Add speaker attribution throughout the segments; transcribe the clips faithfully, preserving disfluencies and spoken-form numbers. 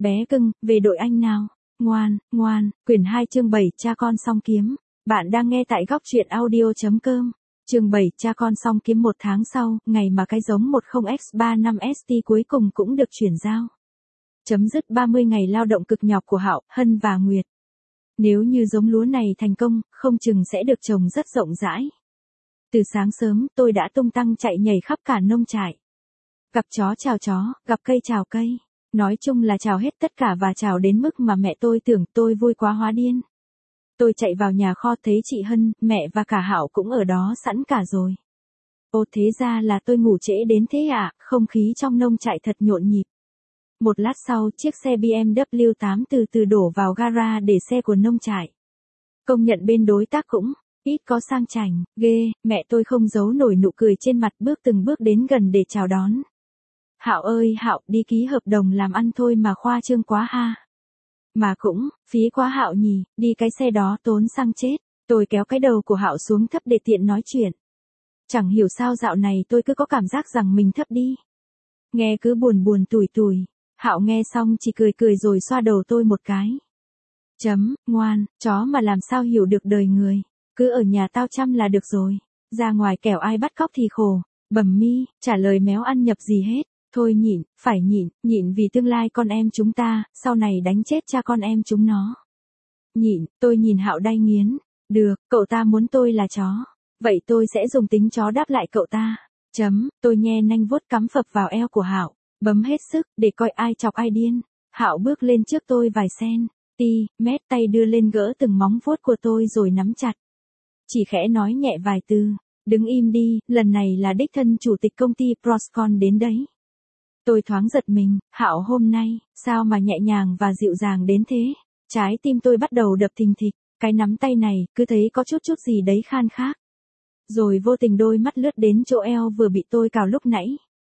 Speaker 1: bé cưng, về đội anh nào. Ngoan, ngoan, quyển hai chương bảy cha con song kiếm. Bạn đang nghe tại góc truyện audio.com. Chương bảy cha con song kiếm. Một tháng sau, ngày mà cái giống một không x ba năm S T cuối cùng cũng được chuyển giao. Chấm dứt ba mươi ngày lao động cực nhọc của Hạo, Hân và Nguyệt. Nếu như giống lúa này thành công, không chừng sẽ được trồng rất rộng rãi. Từ sáng sớm, tôi đã tung tăng chạy nhảy khắp cả nông trại. Gặp chó chào chó, gặp cây chào cây. Nói chung là chào hết tất cả và chào đến mức mà mẹ tôi tưởng tôi vui quá hóa điên. Tôi chạy vào nhà kho thấy chị Hân, mẹ và cả Hạo cũng ở đó sẵn cả rồi. Ồ, thế ra là tôi ngủ trễ đến thế à, không khí trong nông trại thật nhộn nhịp. Một lát sau, chiếc xe B M W tám từ từ đổ vào gara để xe của nông trại. Công nhận bên đối tác cũng ít có sang chảnh, ghê, mẹ tôi không giấu nổi nụ cười trên mặt, bước từng bước đến gần để chào đón. Hạo ơi Hạo, đi ký hợp đồng làm ăn thôi mà khoa trương quá ha. Mà cũng, phí quá Hạo nhỉ, đi cái xe đó tốn xăng chết. Tôi kéo cái đầu của Hạo xuống thấp để tiện nói chuyện. Chẳng hiểu sao dạo này tôi cứ có cảm giác rằng mình thấp đi. Nghe cứ buồn buồn tủi tủi. Hạo nghe xong chỉ cười cười rồi xoa đầu tôi một cái. Chấm, ngoan, chó mà làm sao hiểu được đời người. Cứ ở nhà tao chăm là được rồi. Ra ngoài kẻo ai bắt cóc thì khổ. Bẩm mi, trả lời méo ăn nhập gì hết. Thôi nhịn, phải nhịn, nhịn vì tương lai con em chúng ta, sau này đánh chết cha con em chúng nó. Nhịn, tôi nhìn Hạo đay nghiến. Được, cậu ta muốn tôi là chó. Vậy tôi sẽ dùng tính chó đáp lại cậu ta. Chấm, tôi nhe nanh vuốt cắm phập vào eo của Hạo, bấm hết sức để coi ai chọc ai điên. Hạo bước lên trước tôi vài sen, ti, mét, tay đưa lên gỡ từng móng vuốt của tôi rồi nắm chặt. Chỉ khẽ nói nhẹ vài từ, đứng im đi, lần này là đích thân chủ tịch công ty Proscon đến đấy. Tôi thoáng giật mình, Hạo hôm nay, sao mà nhẹ nhàng và dịu dàng đến thế? Trái tim tôi bắt đầu đập thình thịch, cái nắm tay này, cứ thấy có chút chút gì đấy khan khác. Rồi vô tình đôi mắt lướt đến chỗ eo vừa bị tôi cào lúc nãy.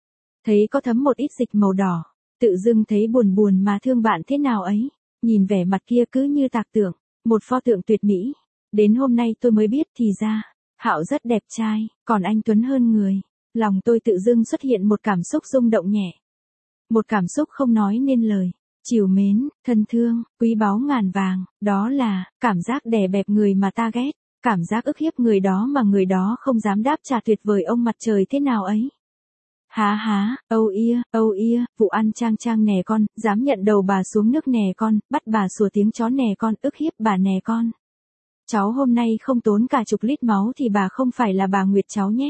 Speaker 1: Thấy có thấm một ít dịch màu đỏ, tự dưng thấy buồn buồn mà thương bạn thế nào ấy. Nhìn vẻ mặt kia cứ như tạc tượng, một pho tượng tuyệt mỹ. Đến hôm nay tôi mới biết thì ra, Hạo rất đẹp trai, còn anh Tuấn hơn người. Lòng tôi tự dưng xuất hiện một cảm xúc rung động nhẹ. Một cảm xúc không nói nên lời. Trìu mến, thân thương, quý báu ngàn vàng. Đó là, cảm giác đè bẹp người mà ta ghét. Cảm giác ức hiếp người đó mà người đó không dám đáp trả tuyệt vời ông mặt trời thế nào ấy. Há há, âu ia, âu ia, vụ ăn trang trang nè con, dám nhận đầu bà xuống nước nè con, bắt bà sủa tiếng chó nè con, ức hiếp bà nè con. Cháu hôm nay không tốn cả chục lít máu thì bà không phải là bà Nguyệt cháu nhé.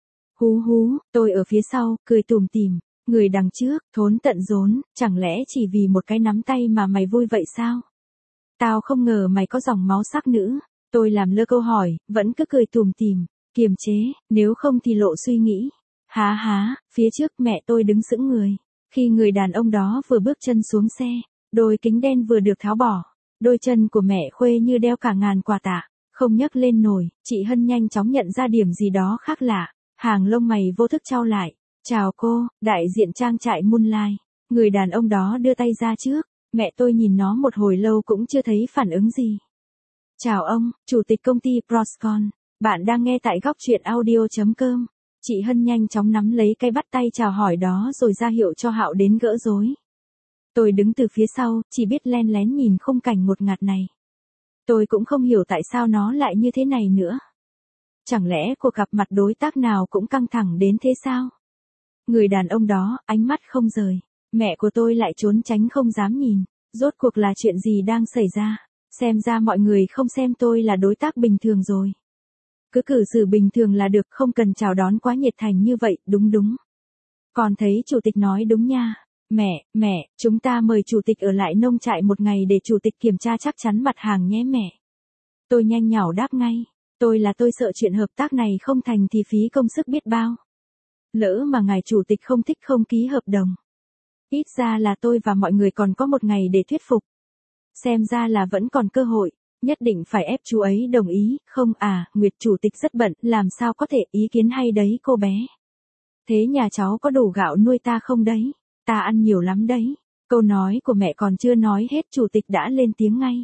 Speaker 1: Hú hú, tôi ở phía sau, cười tủm tỉm, người đằng trước, thốn tận rốn, chẳng lẽ chỉ vì một cái nắm tay mà mày vui vậy sao? Tao không ngờ mày có dòng máu sắc nữ. Tôi làm lơ câu hỏi, vẫn cứ cười tủm tỉm, kiềm chế, nếu không thì lộ suy nghĩ. Há há, phía trước mẹ tôi đứng sững người. Khi người đàn ông đó vừa bước chân xuống xe, đôi kính đen vừa được tháo bỏ. Đôi chân của mẹ Khuê như đeo cả ngàn quà tạ, không nhấc lên nổi. Chị Hân nhanh chóng nhận ra điểm gì đó khác lạ. Hàng lông mày vô thức chau lại. Chào cô, đại diện trang trại Moonlight. Người đàn ông đó đưa tay ra trước. Mẹ tôi nhìn nó một hồi lâu cũng chưa thấy phản ứng gì. Chào ông, chủ tịch công ty Proscon. Bạn đang nghe tại góc truyện audio.com. Chị Hân nhanh chóng nắm lấy cái bắt tay chào hỏi đó rồi ra hiệu cho Hạo đến gỡ rối. Tôi đứng từ phía sau, chỉ biết len lén nhìn khung cảnh ngột ngạt này. Tôi cũng không hiểu tại sao nó lại như thế này nữa. Chẳng lẽ cuộc gặp mặt đối tác nào cũng căng thẳng đến thế sao? Người đàn ông đó, ánh mắt không rời. Mẹ của tôi lại trốn tránh không dám nhìn. Rốt cuộc là chuyện gì đang xảy ra? Xem ra mọi người không xem tôi là đối tác bình thường rồi. Cứ cử xử bình thường là được, không cần chào đón quá nhiệt thành như vậy, đúng đúng. Còn thấy chủ tịch nói đúng nha. Mẹ, mẹ, chúng ta mời chủ tịch ở lại nông trại một ngày để chủ tịch kiểm tra chắc chắn mặt hàng nhé mẹ. Tôi nhanh nhảu đáp ngay. Tôi là tôi sợ chuyện hợp tác này không thành thì phí công sức biết bao. Lỡ mà ngài chủ tịch không thích không ký hợp đồng. Ít ra là tôi và mọi người còn có một ngày để thuyết phục. Xem ra là vẫn còn cơ hội, nhất định phải ép chú ấy đồng ý, không à, Nguyệt chủ tịch rất bận, làm sao có thể, ý kiến hay đấy cô bé. Thế nhà cháu có đủ gạo nuôi ta không đấy, ta ăn nhiều lắm đấy. Câu nói của mẹ còn chưa nói hết chủ tịch đã lên tiếng ngay.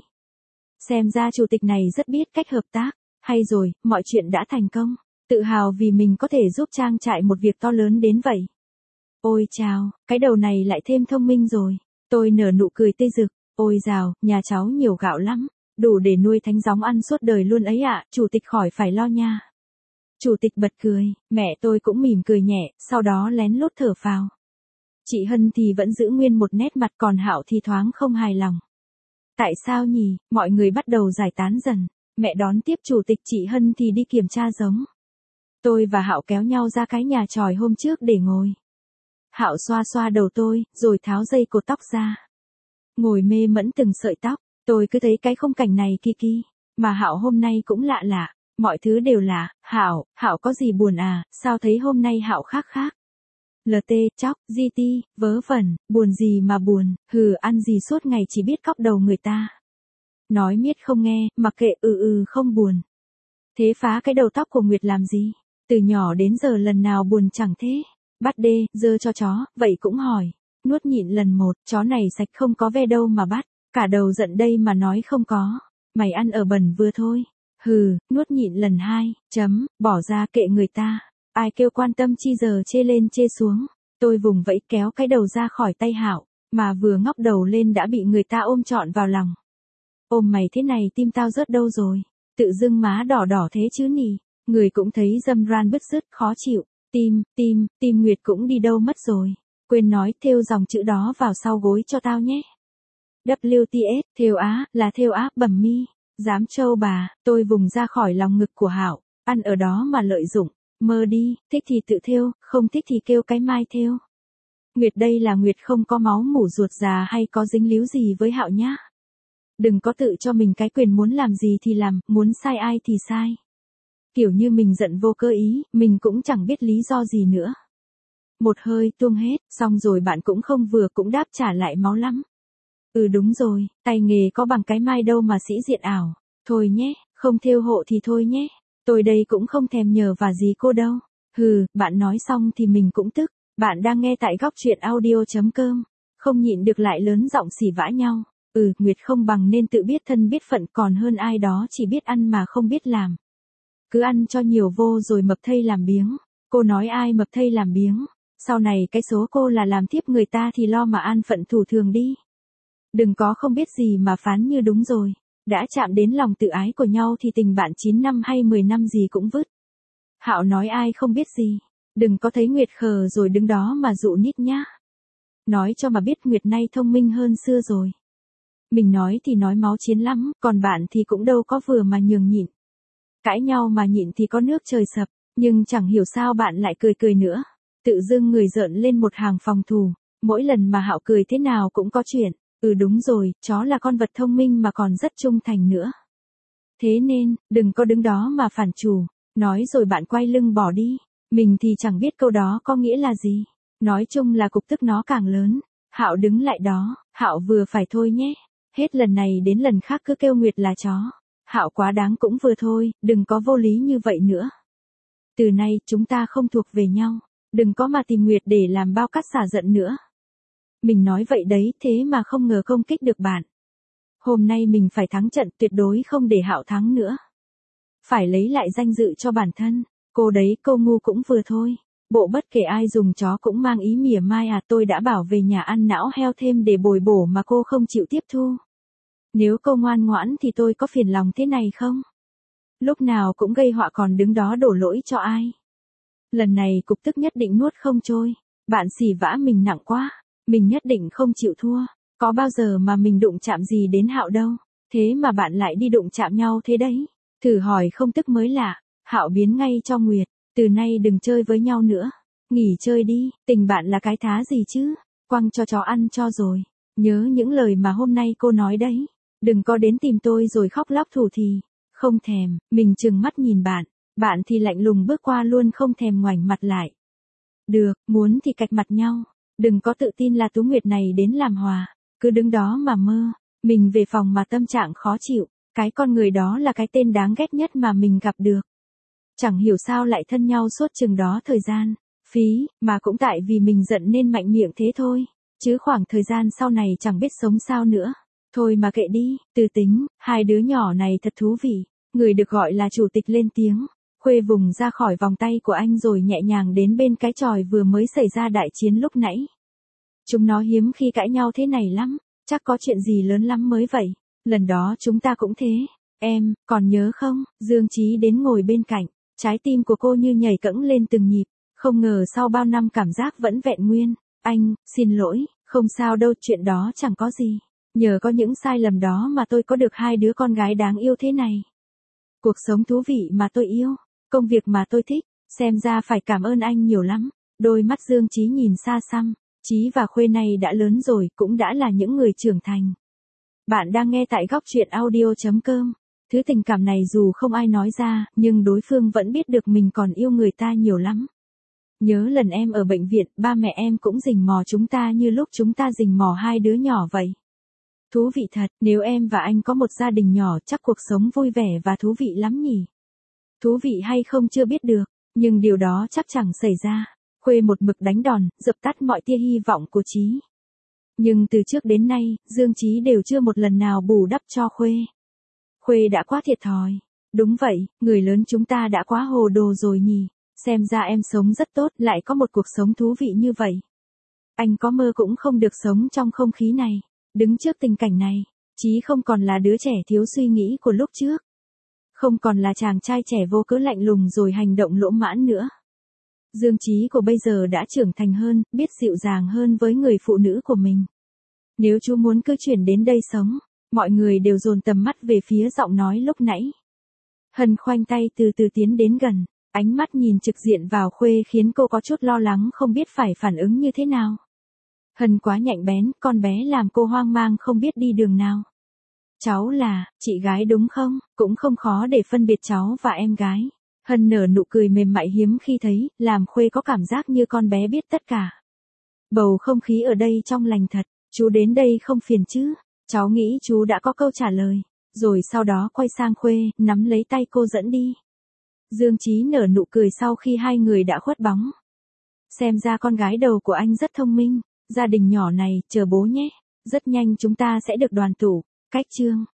Speaker 1: Xem ra chủ tịch này rất biết cách hợp tác, hay rồi, mọi chuyện đã thành công, tự hào vì mình có thể giúp trang trại một việc to lớn đến vậy. Ôi chào, cái đầu này lại thêm thông minh rồi. Tôi nở nụ cười tươi rực, ôi dào, nhà cháu nhiều gạo lắm, đủ để nuôi thánh gióng ăn suốt đời luôn ấy ạ, chủ tịch khỏi phải lo nha. Chủ tịch bật cười, mẹ tôi cũng mỉm cười nhẹ, sau đó lén lút thở phào. Chị Hân thì vẫn giữ nguyên một nét mặt, còn Hạo thì thoáng không hài lòng. Tại sao nhỉ, mọi người bắt đầu giải tán dần, mẹ đón tiếp chủ tịch, chị Hân thì đi kiểm tra giống. Tôi và Hạo kéo nhau ra cái nhà chòi hôm trước để ngồi. Hạo xoa xoa đầu tôi, rồi tháo dây cột tóc ra. Ngồi mê mẫn từng sợi tóc, tôi cứ thấy cái khung cảnh này kỳ kỳ, mà Hạo hôm nay cũng lạ lạ, mọi thứ đều lạ. Hạo, Hạo có gì buồn à, sao thấy hôm nay Hạo khác khác? lờ tê, chóc, giê tê, vớ vẩn, buồn gì mà buồn, hừ, ăn gì suốt ngày chỉ biết cóc đầu người ta. Nói miết không nghe, mặc kệ, ừ ừ không buồn. Thế phá cái đầu tóc của Nguyệt làm gì? Từ nhỏ đến giờ lần nào buồn chẳng thế. Bắt đê, dơ cho chó, vậy cũng hỏi. Nuốt nhịn lần một, chó này sạch không có ve đâu mà bắt. Cả đầu giận đây mà nói không có. Mày ăn ở bẩn vừa thôi. Hừ, nuốt nhịn lần hai, chấm, bỏ ra kệ người ta. Ai kêu quan tâm chi giờ chê lên chê xuống. Tôi vùng vẫy kéo cái đầu ra khỏi tay Hạo, mà vừa ngóc đầu lên đã bị người ta ôm trọn vào lòng. Ôm mày thế này tim tao rớt đâu rồi. Tự dưng má đỏ đỏ thế chứ nì. Người cũng thấy dâm ran bứt rứt khó chịu. Tim, tim, tim Nguyệt cũng đi đâu mất rồi. Quên nói thêu dòng chữ đó vào sau gối cho tao nhé. vê tê ét, thêu á, là thêu á, bẩm mi. Dám trâu bà, tôi vùng ra khỏi lòng ngực của Hạo, ăn ở đó mà lợi dụng. Mơ đi, thích thì tự thêu, không thích thì kêu cái mai thêu. Nguyệt đây là Nguyệt không có máu mủ ruột già hay có dính líu gì với Hạo nhá. Đừng có tự cho mình cái quyền muốn làm gì thì làm, muốn sai ai thì sai. Kiểu như mình giận vô cơ ý, mình cũng chẳng biết lý do gì nữa. Một hơi tuông hết, xong rồi bạn cũng không vừa cũng đáp trả lại máu lắm. Ừ đúng rồi, tay nghề có bằng cái mai đâu mà sĩ diện ảo. Thôi nhé, không thêu hộ thì thôi nhé. Tôi đây cũng không thèm nhờ và gì cô đâu. Hừ, bạn nói xong thì mình cũng tức. Bạn đang nghe tại góc truyện audio.com. Không nhịn được lại lớn giọng xỉ vã nhau. Ừ, Nguyệt không bằng nên tự biết thân biết phận, còn hơn ai đó chỉ biết ăn mà không biết làm. Cứ ăn cho nhiều vô rồi mập thây làm biếng. Cô nói ai mập thây làm biếng. Sau này cái số cô là làm tiếp người ta thì lo mà an phận thủ thường đi. Đừng có không biết gì mà phán như đúng rồi. Đã chạm đến lòng tự ái của nhau thì tình bạn chín năm hay mười năm gì cũng vứt. Hạo nói ai không biết gì. Đừng có thấy Nguyệt khờ rồi đứng đó mà dụ nít nhá. Nói cho mà biết Nguyệt nay thông minh hơn xưa rồi. Mình nói thì nói máu chiến lắm, còn bạn thì cũng đâu có vừa mà nhường nhịn. Cãi nhau mà nhịn thì có nước trời sập, nhưng chẳng hiểu sao bạn lại cười cười nữa. Tự dưng người rợn lên một hàng phòng thủ, mỗi lần mà Hạo cười thế nào cũng có chuyện. Ừ đúng rồi, chó là con vật thông minh mà còn rất trung thành nữa. Thế nên, đừng có đứng đó mà phản chủ, nói rồi bạn quay lưng bỏ đi. Mình thì chẳng biết câu đó có nghĩa là gì. Nói chung là cục tức nó càng lớn. Hạo đứng lại đó, Hạo vừa phải thôi nhé. Hết lần này đến lần khác cứ kêu Nguyệt là chó. Hạo quá đáng cũng vừa thôi, đừng có vô lý như vậy nữa. Từ nay chúng ta không thuộc về nhau. Đừng có mà tìm Nguyệt để làm bao cát xả giận nữa. Mình nói vậy đấy, thế mà không ngờ công kích được bạn. Hôm nay mình phải thắng trận, tuyệt đối không để Hạo thắng nữa. Phải lấy lại danh dự cho bản thân. Cô đấy, cô ngu cũng vừa thôi. Bộ bất kể ai dùng chó cũng mang ý mỉa mai à, tôi đã bảo về nhà ăn não heo thêm để bồi bổ mà cô không chịu tiếp thu. Nếu cô ngoan ngoãn thì tôi có phiền lòng thế này không? Lúc nào cũng gây họa còn đứng đó đổ lỗi cho ai. Lần này cục tức nhất định nuốt không trôi. Bạn xỉ vã mình nặng quá. Mình nhất định không chịu thua. Có bao giờ mà mình đụng chạm gì đến Hạo đâu. Thế mà bạn lại đi đụng chạm nhau thế đấy. Thử hỏi không tức mới lạ. Hạo biến ngay cho Nguyệt. Từ nay đừng chơi với nhau nữa. Nghỉ chơi đi. Tình bạn là cái thá gì chứ. Quăng cho chó ăn cho rồi. Nhớ những lời mà hôm nay cô nói đấy. Đừng có đến tìm tôi rồi khóc lóc thủ thì. Không thèm. Mình trừng mắt nhìn bạn. Bạn thì lạnh lùng bước qua luôn không thèm ngoảnh mặt lại. Được, muốn thì cạch mặt nhau. Đừng có tự tin là Tú Nguyệt này đến làm hòa. Cứ đứng đó mà mơ. Mình về phòng mà tâm trạng khó chịu. Cái con người đó là cái tên đáng ghét nhất mà mình gặp được. Chẳng hiểu sao lại thân nhau suốt chừng đó thời gian. Phí, mà cũng tại vì mình giận nên mạnh miệng thế thôi. Chứ khoảng thời gian sau này chẳng biết sống sao nữa. Thôi mà kệ đi, từ tính, hai đứa nhỏ này thật thú vị. Người được gọi là chủ tịch lên tiếng. Khuê vùng ra khỏi vòng tay của anh rồi nhẹ nhàng đến bên cái chòi vừa mới xảy ra đại chiến lúc nãy. Chúng nó hiếm khi cãi nhau thế này lắm, chắc có chuyện gì lớn lắm mới vậy. Lần đó chúng ta cũng thế. Em, còn nhớ không? Dương Chí đến ngồi bên cạnh, trái tim của cô như nhảy cẫng lên từng nhịp, không ngờ sau bao năm cảm giác vẫn vẹn nguyên. Anh, xin lỗi, không sao đâu, chuyện đó chẳng có gì. Nhờ có những sai lầm đó mà tôi có được hai đứa con gái đáng yêu thế này. Cuộc sống thú vị mà tôi yêu, công việc mà tôi thích, xem ra phải cảm ơn anh nhiều lắm. Đôi mắt Dương Chí nhìn xa xăm, Chí và Khuê này đã lớn rồi, cũng đã là những người trưởng thành. Bạn đang nghe tại góc truyện audio chấm com. Thứ tình cảm này dù không ai nói ra, nhưng đối phương vẫn biết được mình còn yêu người ta nhiều lắm. Nhớ lần em ở bệnh viện, ba mẹ em cũng rình mò chúng ta như lúc chúng ta rình mò hai đứa nhỏ vậy. Thú vị thật, nếu em và anh có một gia đình nhỏ chắc cuộc sống vui vẻ và thú vị lắm nhỉ. Thú vị hay không chưa biết được, nhưng điều đó chắc chẳng xảy ra. Khuê một mực đánh đòn, dập tắt mọi tia hy vọng của Chí. Nhưng từ trước đến nay, Dương Chí đều chưa một lần nào bù đắp cho Khuê. Khuê đã quá thiệt thòi. Đúng vậy, người lớn chúng ta đã quá hồ đồ rồi nhỉ. Xem ra em sống rất tốt, lại có một cuộc sống thú vị như vậy. Anh có mơ cũng không được sống trong không khí này. Đứng trước tình cảnh này, Chí không còn là đứa trẻ thiếu suy nghĩ của lúc trước. Không còn là chàng trai trẻ vô cớ lạnh lùng rồi hành động lỗ mãn nữa. Dương Chí của bây giờ đã trưởng thành hơn, biết dịu dàng hơn với người phụ nữ của mình. Nếu chú muốn cứ chuyển đến đây sống, mọi người đều dồn tầm mắt về phía giọng nói lúc nãy. Hân khoanh tay từ từ tiến đến gần, ánh mắt nhìn trực diện vào Khuê khiến cô có chút lo lắng không biết phải phản ứng như thế nào. Hân quá nhạy bén, con bé làm cô hoang mang không biết đi đường nào. Cháu là, chị gái đúng không? Cũng không khó để phân biệt cháu và em gái. Hân nở nụ cười mềm mại hiếm khi thấy, làm Khuê có cảm giác như con bé biết tất cả. Bầu không khí ở đây trong lành thật, chú đến đây không phiền chứ? Cháu nghĩ chú đã có câu trả lời. Rồi sau đó quay sang Khuê, nắm lấy tay cô dẫn đi. Dương Chí nở nụ cười sau khi hai người đã khuất bóng. Xem ra con gái đầu của anh rất thông minh. Gia đình nhỏ này, chờ bố nhé. Rất nhanh chúng ta sẽ được đoàn tụ. Cách chương